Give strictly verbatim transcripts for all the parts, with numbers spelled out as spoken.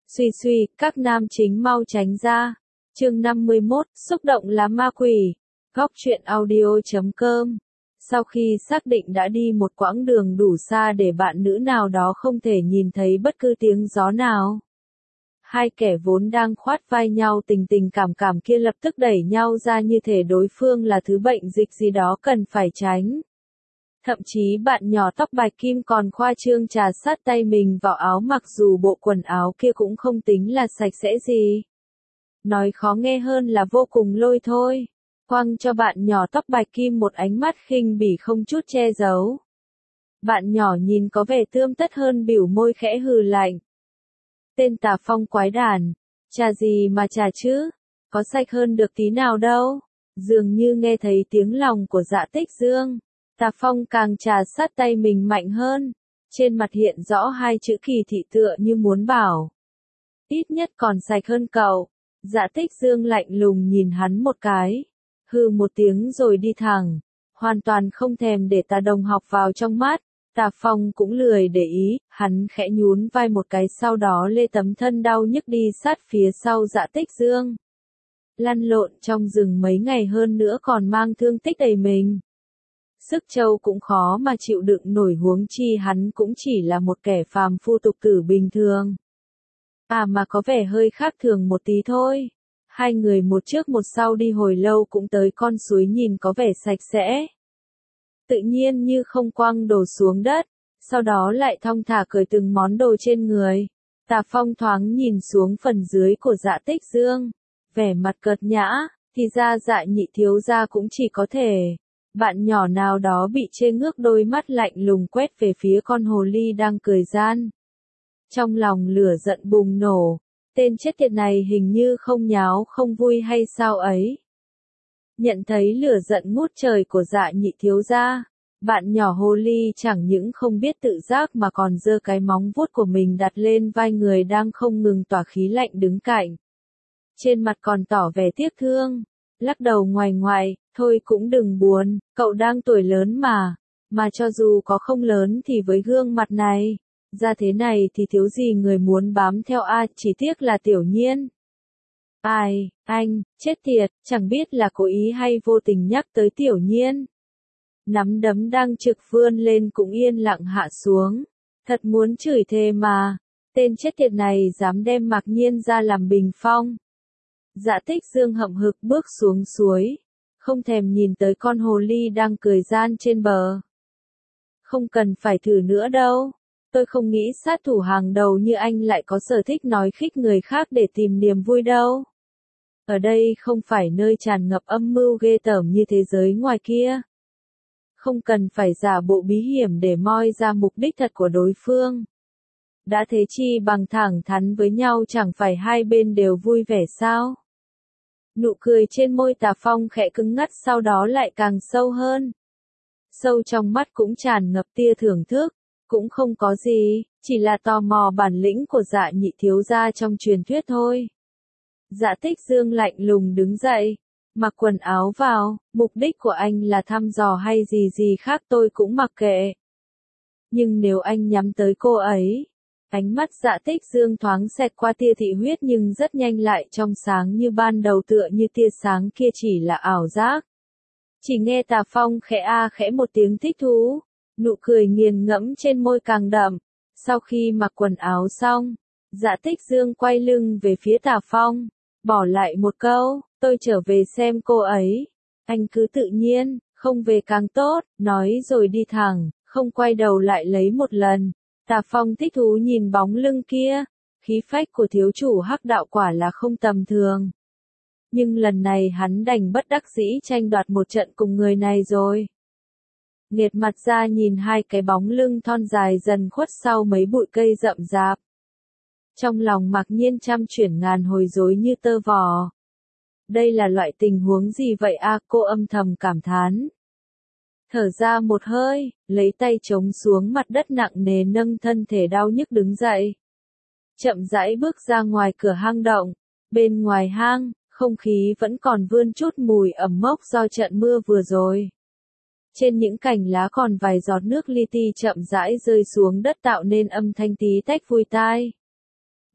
Suy suy, các nam chính mau tránh ra. Chương năm mươi mốt, xúc động là ma quỷ. Góc truyện audio chấm com. Sau khi xác định đã đi một quãng đường đủ xa để bạn nữ nào đó không thể nhìn thấy bất cứ tiếng gió nào, hai kẻ vốn đang khoát vai nhau tình tình cảm cảm kia lập tức đẩy nhau ra như thể đối phương là thứ bệnh dịch gì đó cần phải tránh. Thậm chí bạn nhỏ tóc bạch kim còn khoa trương trà sát tay mình vào áo mặc dù bộ quần áo kia cũng không tính là sạch sẽ gì. Nói khó nghe hơn là vô cùng lôi thôi. Quăng cho bạn nhỏ tóc bạch kim một ánh mắt khinh bỉ không chút che giấu. Bạn nhỏ nhìn có vẻ tươm tất hơn bỉu môi khẽ hừ lạnh. Tên Tà Phong quái đản, trà gì mà trà chứ, có sạch hơn được tí nào đâu. Dường như nghe thấy tiếng lòng của Dạ Tích Dương, Tà Phong càng trà sát tay mình mạnh hơn. Trên mặt hiện rõ hai chữ kỳ thị tựa như muốn bảo, ít nhất còn sạch hơn cậu. Dạ Tích Dương lạnh lùng nhìn hắn một cái, hừ một tiếng rồi đi thẳng, hoàn toàn không thèm để Tà đồng học vào trong mắt. Tà Phong cũng lười để ý, hắn khẽ nhún vai một cái sau đó lê tấm thân đau nhức đi sát phía sau Dạ Tích Dương. Lăn lộn trong rừng mấy ngày hơn nữa còn mang thương tích đầy mình. Sức trâu cũng khó mà chịu đựng nổi huống chi hắn cũng chỉ là một kẻ phàm phu tục tử bình thường. À mà có vẻ hơi khác thường một tí thôi. Hai người một trước một sau đi hồi lâu cũng tới con suối nhìn có vẻ sạch sẽ. Tự nhiên như không quăng đồ xuống đất, sau đó lại thong thả cởi từng món đồ trên người. Tà Phong thoáng nhìn xuống phần dưới của Dạ Tích Dương, vẻ mặt cợt nhã, thì ra Dạ nhị thiếu gia cũng chỉ có thể. Bạn nhỏ nào đó bị chê ngước đôi mắt lạnh lùng quét về phía con hồ ly đang cười gian. Trong lòng lửa giận bùng nổ, tên chết tiệt này hình như không nháo không vui hay sao ấy. Nhận thấy lửa giận ngút trời của Dạ nhị thiếu gia, bạn nhỏ hồ ly chẳng những không biết tự giác mà còn giơ cái móng vuốt của mình đặt lên vai người đang không ngừng tỏa khí lạnh đứng cạnh. Trên mặt còn tỏ vẻ tiếc thương, lắc đầu ngoài ngoài, thôi cũng đừng buồn, cậu đang tuổi lớn mà, mà cho dù có không lớn thì với gương mặt này, ra thế này thì thiếu gì người muốn bám theo a, chỉ tiếc là Tiểu Nhiên. Ai, anh, chết tiệt, chẳng biết là cố ý hay vô tình nhắc tới Tiểu Nhiên. Nắm đấm đang trực vươn lên cũng yên lặng hạ xuống, thật muốn chửi thề mà, tên chết tiệt này dám đem Mạc Nhiên ra làm bình phong. Dạ Tích Dương hậm hực bước xuống suối, không thèm nhìn tới con hồ ly đang cười gian trên bờ. Không cần phải thử nữa đâu, tôi không nghĩ sát thủ hàng đầu như anh lại có sở thích nói khích người khác để tìm niềm vui đâu. Ở đây không phải nơi tràn ngập âm mưu ghê tởm như thế giới ngoài kia. Không cần phải giả bộ bí hiểm để moi ra mục đích thật của đối phương. Đã thế chi bằng thẳng thắn với nhau chẳng phải hai bên đều vui vẻ sao? Nụ cười trên môi Tà Phong khẽ cứng ngắt sau đó lại càng sâu hơn. Sâu trong mắt cũng tràn ngập tia thưởng thức, cũng không có gì, chỉ là tò mò bản lĩnh của Dạ nhị thiếu gia trong truyền thuyết thôi. Dạ Tích Dương lạnh lùng đứng dậy, mặc quần áo vào, mục đích của anh là thăm dò hay gì gì khác tôi cũng mặc kệ. Nhưng nếu anh nhắm tới cô ấy, ánh mắt Dạ Tích Dương thoáng xẹt qua tia thị huyết nhưng rất nhanh lại trong sáng như ban đầu tựa như tia sáng kia chỉ là ảo giác. Chỉ nghe Tà Phong khẽ a khẽ một tiếng thích thú, nụ cười nghiền ngẫm trên môi càng đậm. Sau khi mặc quần áo xong, Dạ Tích Dương quay lưng về phía Tà Phong, bỏ lại một câu, tôi trở về xem cô ấy. Anh cứ tự nhiên, không về càng tốt, nói rồi đi thẳng, không quay đầu lại lấy một lần. Tà Phong thích thú nhìn bóng lưng kia, khí phách của thiếu chủ Hắc Đạo quả là không tầm thường. Nhưng lần này hắn đành bất đắc dĩ tranh đoạt một trận cùng người này rồi. Nghiệt mặt ra nhìn hai cái bóng lưng thon dài dần khuất sau mấy bụi cây rậm rạp. Trong lòng Mạc Nhiên trăm chuyển ngàn hồi rối như tơ vò. Đây là loại tình huống gì vậy a, cô âm thầm cảm thán. Thở ra một hơi, lấy tay chống xuống mặt đất nặng nề nâng thân thể đau nhức đứng dậy. Chậm rãi bước ra ngoài cửa hang động, bên ngoài hang, không khí vẫn còn vươn chút mùi ẩm mốc do trận mưa vừa rồi. Trên những cành lá còn vài giọt nước li ti chậm rãi rơi xuống đất tạo nên âm thanh tí tách vui tai.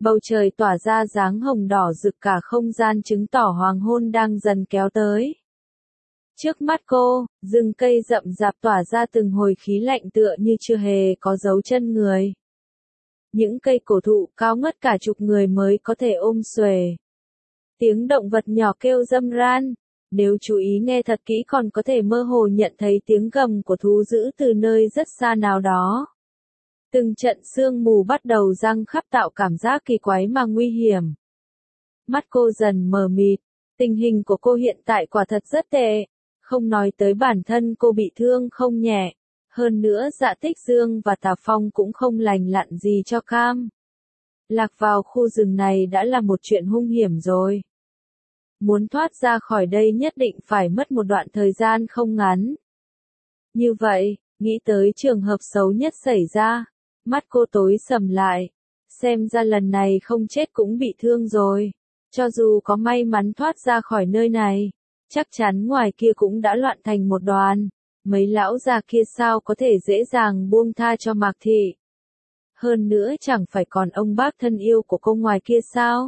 Bầu trời tỏa ra dáng hồng đỏ rực cả không gian chứng tỏ hoàng hôn đang dần kéo tới. Trước mắt cô, rừng cây rậm rạp tỏa ra từng hồi khí lạnh tựa như chưa hề có dấu chân người. Những cây cổ thụ cao ngất cả chục người mới có thể ôm xuề. Tiếng động vật nhỏ kêu râm ran, nếu chú ý nghe thật kỹ còn có thể mơ hồ nhận thấy tiếng gầm của thú dữ từ nơi rất xa nào đó. Từng trận sương mù bắt đầu giăng khắp tạo cảm giác kỳ quái mà nguy hiểm. Mắt cô dần mờ mịt, tình hình của cô hiện tại quả thật rất tệ, không nói tới bản thân cô bị thương không nhẹ, hơn nữa Dạ Tích Dương và Tà Phong cũng không lành lặn gì cho cam. Lạc vào khu rừng này đã là một chuyện hung hiểm rồi. Muốn thoát ra khỏi đây nhất định phải mất một đoạn thời gian không ngắn. Như vậy, nghĩ tới trường hợp xấu nhất xảy ra, mắt cô tối sầm lại, xem ra lần này không chết cũng bị thương rồi. Cho dù có may mắn thoát ra khỏi nơi này, chắc chắn ngoài kia cũng đã loạn thành một đoàn, mấy lão già kia sao có thể dễ dàng buông tha cho Mạc Thị. Hơn nữa chẳng phải còn ông bác thân yêu của cô ngoài kia sao?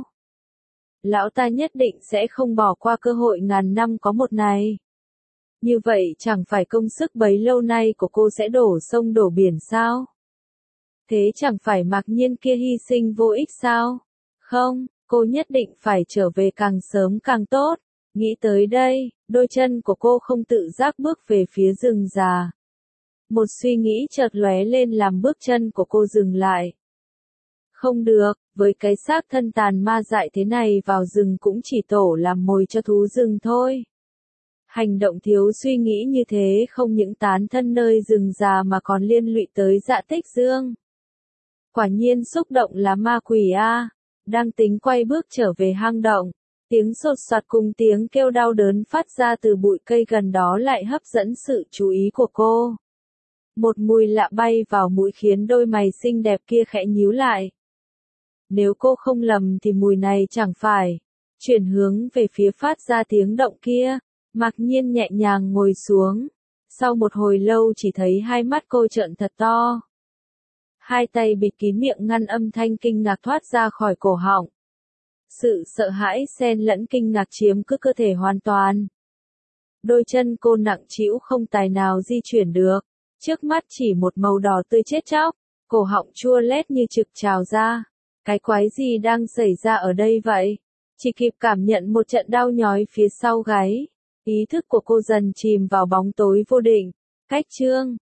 Lão ta nhất định sẽ không bỏ qua cơ hội ngàn năm có một này. Như vậy chẳng phải công sức bấy lâu nay của cô sẽ đổ sông đổ biển sao? Thế chẳng phải Mạc Nhiên kia hy sinh vô ích sao? Không, cô nhất định phải trở về càng sớm càng tốt. Nghĩ tới đây, đôi chân của cô không tự giác bước về phía rừng già. Một suy nghĩ chợt lóe lên làm bước chân của cô dừng lại. Không được, với cái xác thân tàn ma dại thế này vào rừng cũng chỉ tổ làm mồi cho thú rừng thôi. Hành động thiếu suy nghĩ như thế không những tán thân nơi rừng già mà còn liên lụy tới Dạ Tích Dương. Quả nhiên xúc động là ma quỷ a. Đang tính quay bước trở về hang động, tiếng sột soạt cùng tiếng kêu đau đớn phát ra từ bụi cây gần đó lại hấp dẫn sự chú ý của cô. Một mùi lạ bay vào mũi khiến đôi mày xinh đẹp kia khẽ nhíu lại. Nếu cô không lầm thì mùi này chẳng phải. Chuyển hướng về phía phát ra tiếng động kia, Mạc Nhiên nhẹ nhàng ngồi xuống. Sau một hồi lâu chỉ thấy hai mắt cô trợn thật to. Hai tay bịt kín miệng ngăn âm thanh kinh ngạc thoát ra khỏi cổ họng. Sự sợ hãi xen lẫn kinh ngạc chiếm cứ cơ thể hoàn toàn. Đôi chân cô nặng trĩu không tài nào di chuyển được. Trước mắt chỉ một màu đỏ tươi chết chóc, cổ họng chua lét như trực trào ra. Cái quái gì đang xảy ra ở đây vậy? Chỉ kịp cảm nhận một trận đau nhói phía sau gáy. Ý thức của cô dần chìm vào bóng tối vô định. Cách chương